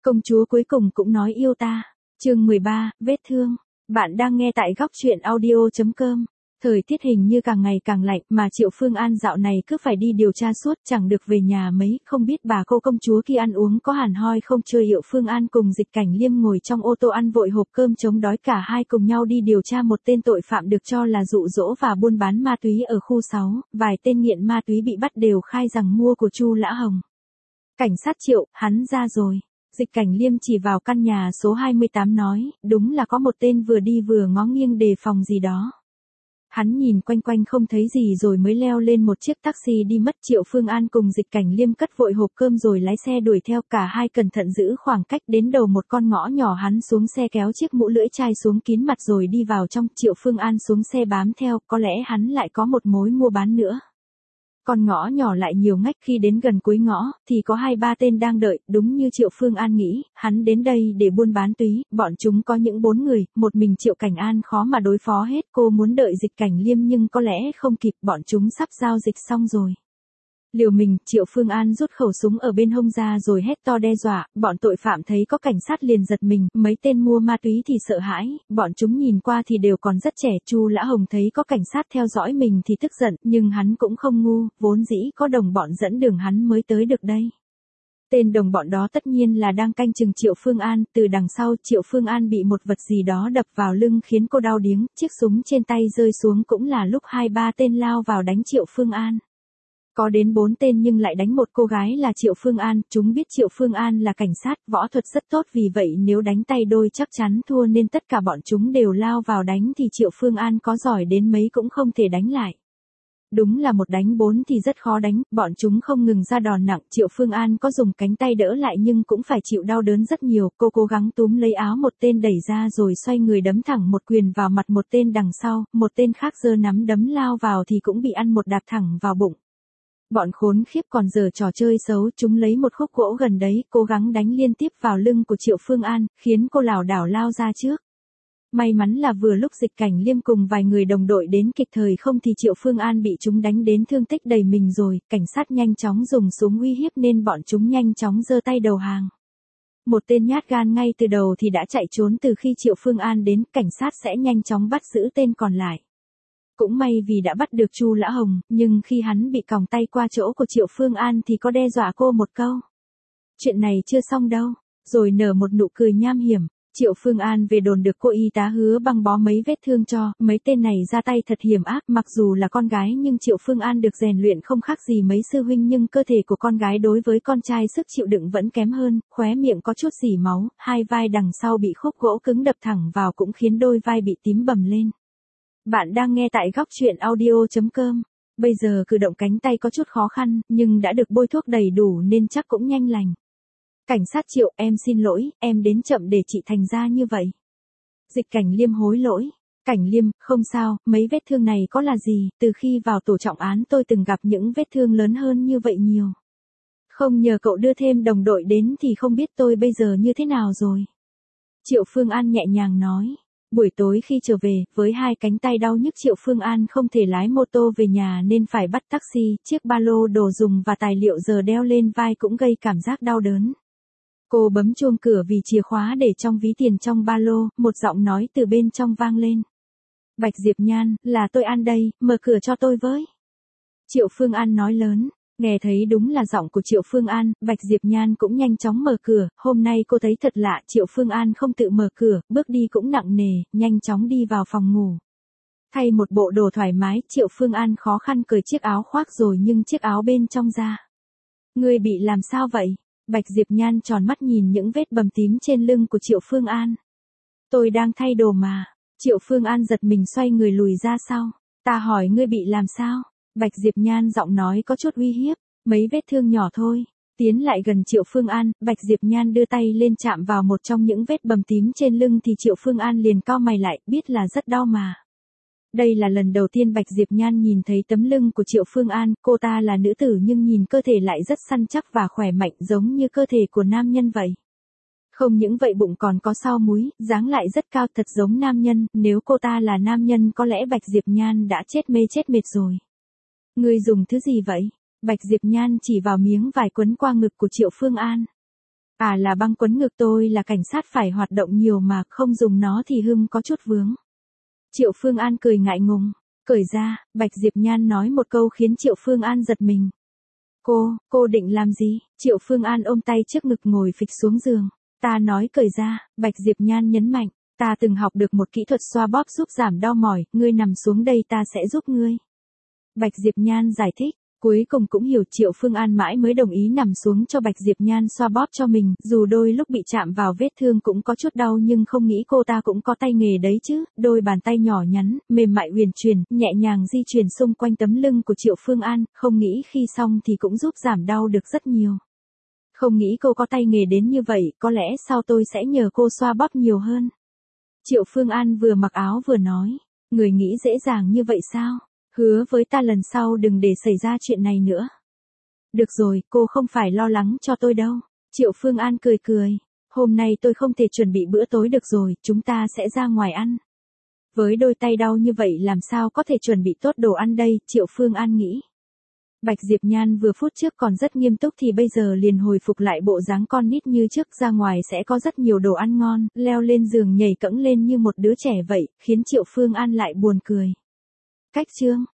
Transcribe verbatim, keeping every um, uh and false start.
Công chúa cuối cùng cũng nói yêu ta. Chương mười ba, vết thương. Bạn đang nghe tại góc truyện audio chấm com. Thời tiết hình như càng ngày càng lạnh mà Triệu Phương An dạo này cứ phải đi điều tra suốt, chẳng được về nhà mấy, không biết bà cô công chúa kia ăn uống có hẳn hoi không. Chơi Triệu Phương An cùng Dịch Cảnh Liêm ngồi trong ô tô ăn vội hộp cơm chống đói, cả hai cùng nhau đi điều tra một tên tội phạm được cho là dụ dỗ và buôn bán ma túy ở khu sáu, vài tên nghiện ma túy bị bắt đều khai rằng mua của Chu Lã Hồng. Cảnh sát Triệu, hắn ra rồi. Dịch Cảnh Liêm chỉ vào căn nhà số hai mươi tám nói, đúng là có một tên vừa đi vừa ngó nghiêng đề phòng gì đó. Hắn nhìn quanh quanh không thấy gì rồi mới leo lên một chiếc taxi đi mất. Triệu Phương An cùng Dịch Cảnh Liêm cất vội hộp cơm rồi lái xe đuổi theo, cả hai cẩn thận giữ khoảng cách. Đến đầu một con ngõ nhỏ hắn xuống xe kéo chiếc mũ lưỡi chai xuống kín mặt rồi đi vào trong. Triệu Phương An xuống xe bám theo, có lẽ hắn lại có một mối mua bán nữa. Con ngõ nhỏ lại nhiều ngách, khi đến gần cuối ngõ, thì có hai ba tên đang đợi, đúng như Triệu Phương An nghĩ, hắn đến đây để buôn bán túy, bọn chúng có những bốn người, một mình Triệu Cảnh An khó mà đối phó hết. Cô muốn đợi Dịch Cảnh Liêm nhưng có lẽ không kịp, bọn chúng sắp giao dịch xong rồi. Liều mình, Triệu Phương An rút khẩu súng ở bên hông ra rồi hét to đe dọa, bọn tội phạm thấy có cảnh sát liền giật mình, mấy tên mua ma túy thì sợ hãi, bọn chúng nhìn qua thì đều còn rất trẻ. Chu Lã Hồng thấy có cảnh sát theo dõi mình thì tức giận, nhưng hắn cũng không ngu, vốn dĩ có đồng bọn dẫn đường hắn mới tới được đây. Tên đồng bọn đó tất nhiên là đang canh chừng Triệu Phương An. Từ đằng sau, Triệu Phương An bị một vật gì đó đập vào lưng khiến cô đau điếng, chiếc súng trên tay rơi xuống cũng là lúc hai ba tên lao vào đánh Triệu Phương An. Có đến bốn tên nhưng lại đánh một cô gái là Triệu Phương An, chúng biết Triệu Phương An là cảnh sát, võ thuật rất tốt, vì vậy nếu đánh tay đôi chắc chắn thua nên tất cả bọn chúng đều lao vào đánh, thì Triệu Phương An có giỏi đến mấy cũng không thể đánh lại. Đúng là một đánh bốn thì rất khó đánh, bọn chúng không ngừng ra đòn nặng. Triệu Phương An có dùng cánh tay đỡ lại nhưng cũng phải chịu đau đớn rất nhiều. Cô cố gắng túm lấy áo một tên đẩy ra rồi xoay người đấm thẳng một quyền vào mặt một tên đằng sau, một tên khác giơ nắm đấm lao vào thì cũng bị ăn một đạp thẳng vào bụng. Bọn khốn khiếp còn giở trò chơi xấu, chúng lấy một khúc gỗ gần đấy, cố gắng đánh liên tiếp vào lưng của Triệu Phương An, khiến cô lảo đảo lao ra trước. May mắn là vừa lúc Dịch Cảnh Liêm cùng vài người đồng đội đến kịp thời, không thì Triệu Phương An bị chúng đánh đến thương tích đầy mình rồi. Cảnh sát nhanh chóng dùng súng uy hiếp nên bọn chúng nhanh chóng giơ tay đầu hàng. Một tên nhát gan ngay từ đầu thì đã chạy trốn, từ khi Triệu Phương An đến, cảnh sát sẽ nhanh chóng bắt giữ tên còn lại. Cũng may vì đã bắt được Chu Lã Hồng, nhưng khi hắn bị còng tay qua chỗ của Triệu Phương An thì có đe dọa cô một câu. Chuyện này chưa xong đâu, rồi nở một nụ cười nham hiểm. Triệu Phương An về đồn được cô y tá hứa băng bó mấy vết thương cho, mấy tên này ra tay thật hiểm ác. Mặc dù là con gái nhưng Triệu Phương An được rèn luyện không khác gì mấy sư huynh, nhưng cơ thể của con gái đối với con trai sức chịu đựng vẫn kém hơn, khóe miệng có chút rỉ máu, hai vai đằng sau bị khúc gỗ cứng đập thẳng vào cũng khiến đôi vai bị tím bầm lên. Bạn đang nghe tại góc truyện audio chấm com. Bây giờ cử động cánh tay có chút khó khăn, nhưng đã được bôi thuốc đầy đủ nên chắc cũng nhanh lành. Cảnh sát Triệu, em xin lỗi, em đến chậm để chị thành ra như vậy. Dịch Cảnh Liêm hối lỗi. Cảnh Liêm, không sao, mấy vết thương này có là gì, từ khi vào tổ trọng án tôi từng gặp những vết thương lớn hơn như vậy nhiều. Không nhờ cậu đưa thêm đồng đội đến thì không biết tôi bây giờ như thế nào rồi. Triệu Phương An nhẹ nhàng nói. Buổi tối khi trở về, với hai cánh tay đau nhức, Triệu Phương An không thể lái mô tô về nhà nên phải bắt taxi. Chiếc ba lô đồ dùng và tài liệu giờ đeo lên vai cũng gây cảm giác đau đớn. Cô bấm chuông cửa vì chìa khóa để trong ví tiền trong ba lô, một giọng nói từ bên trong vang lên. Bạch Diệp Nhan, là tôi An đây, mở cửa cho tôi với. Triệu Phương An nói lớn. Nghe thấy đúng là giọng của Triệu Phương An, Bạch Diệp Nhan cũng nhanh chóng mở cửa. Hôm nay cô thấy thật lạ, Triệu Phương An không tự mở cửa, bước đi cũng nặng nề, nhanh chóng đi vào phòng ngủ. Thay một bộ đồ thoải mái, Triệu Phương An khó khăn cởi chiếc áo khoác rồi nhưng chiếc áo bên trong ra. Ngươi bị làm sao vậy? Bạch Diệp Nhan tròn mắt nhìn những vết bầm tím trên lưng của Triệu Phương An. Tôi đang thay đồ mà. Triệu Phương An giật mình xoay người lùi ra sau. Ta hỏi ngươi bị làm sao? Bạch Diệp Nhan giọng nói có chút uy hiếp. Mấy vết thương nhỏ thôi. Tiến lại gần Triệu Phương An, Bạch Diệp Nhan đưa tay lên chạm vào một trong những vết bầm tím trên lưng thì Triệu Phương An liền cau mày lại, biết là rất đau mà. Đây là lần đầu tiên Bạch Diệp Nhan nhìn thấy tấm lưng của Triệu Phương An, cô ta là nữ tử nhưng nhìn cơ thể lại rất săn chắc và khỏe mạnh, giống như cơ thể của nam nhân vậy. Không những vậy bụng còn có sau múi, dáng lại rất cao, thật giống nam nhân. Nếu cô ta là nam nhân có lẽ Bạch Diệp Nhan đã chết mê chết mệt rồi. Ngươi dùng thứ gì vậy? Bạch Diệp Nhan chỉ vào miếng vải quấn qua ngực của Triệu Phương An. À là băng quấn ngực tôi là cảnh sát phải hoạt động nhiều mà không dùng nó thì hưng có chút vướng. Triệu Phương An cười ngại ngùng. Cởi ra, Bạch Diệp Nhan nói một câu khiến Triệu Phương An giật mình. Cô, cô định làm gì? Triệu Phương An ôm tay trước ngực ngồi phịch xuống giường. Ta nói cởi ra, Bạch Diệp Nhan nhấn mạnh. Ta từng học được một kỹ thuật xoa bóp giúp giảm đau mỏi, ngươi nằm xuống đây ta sẽ giúp ngươi. Bạch Diệp Nhan giải thích. Cuối cùng cũng hiểu Triệu Phương An mãi mới đồng ý nằm xuống cho Bạch Diệp Nhan xoa bóp cho mình, dù đôi lúc bị chạm vào vết thương cũng có chút đau nhưng không nghĩ cô ta cũng có tay nghề đấy chứ, đôi bàn tay nhỏ nhắn, mềm mại huyền chuyển, nhẹ nhàng di chuyển xung quanh tấm lưng của Triệu Phương An, không nghĩ khi xong thì cũng giúp giảm đau được rất nhiều. Không nghĩ cô có tay nghề đến như vậy, có lẽ sau tôi sẽ nhờ cô xoa bóp nhiều hơn. Triệu Phương An vừa mặc áo vừa nói, người nghĩ dễ dàng như vậy sao? Hứa với ta lần sau đừng để xảy ra chuyện này nữa. Được rồi, cô không phải lo lắng cho tôi đâu. Triệu Phương An cười cười. Hôm nay tôi không thể chuẩn bị bữa tối được rồi, chúng ta sẽ ra ngoài ăn. Với đôi tay đau như vậy làm sao có thể chuẩn bị tốt đồ ăn đây, Triệu Phương An nghĩ. Bạch Diệp Nhan vừa phút trước còn rất nghiêm túc thì bây giờ liền hồi phục lại bộ dáng con nít như trước, ra ngoài sẽ có rất nhiều đồ ăn ngon, leo lên giường nhảy cẫng lên như một đứa trẻ vậy, khiến Triệu Phương An lại buồn cười. Cách chương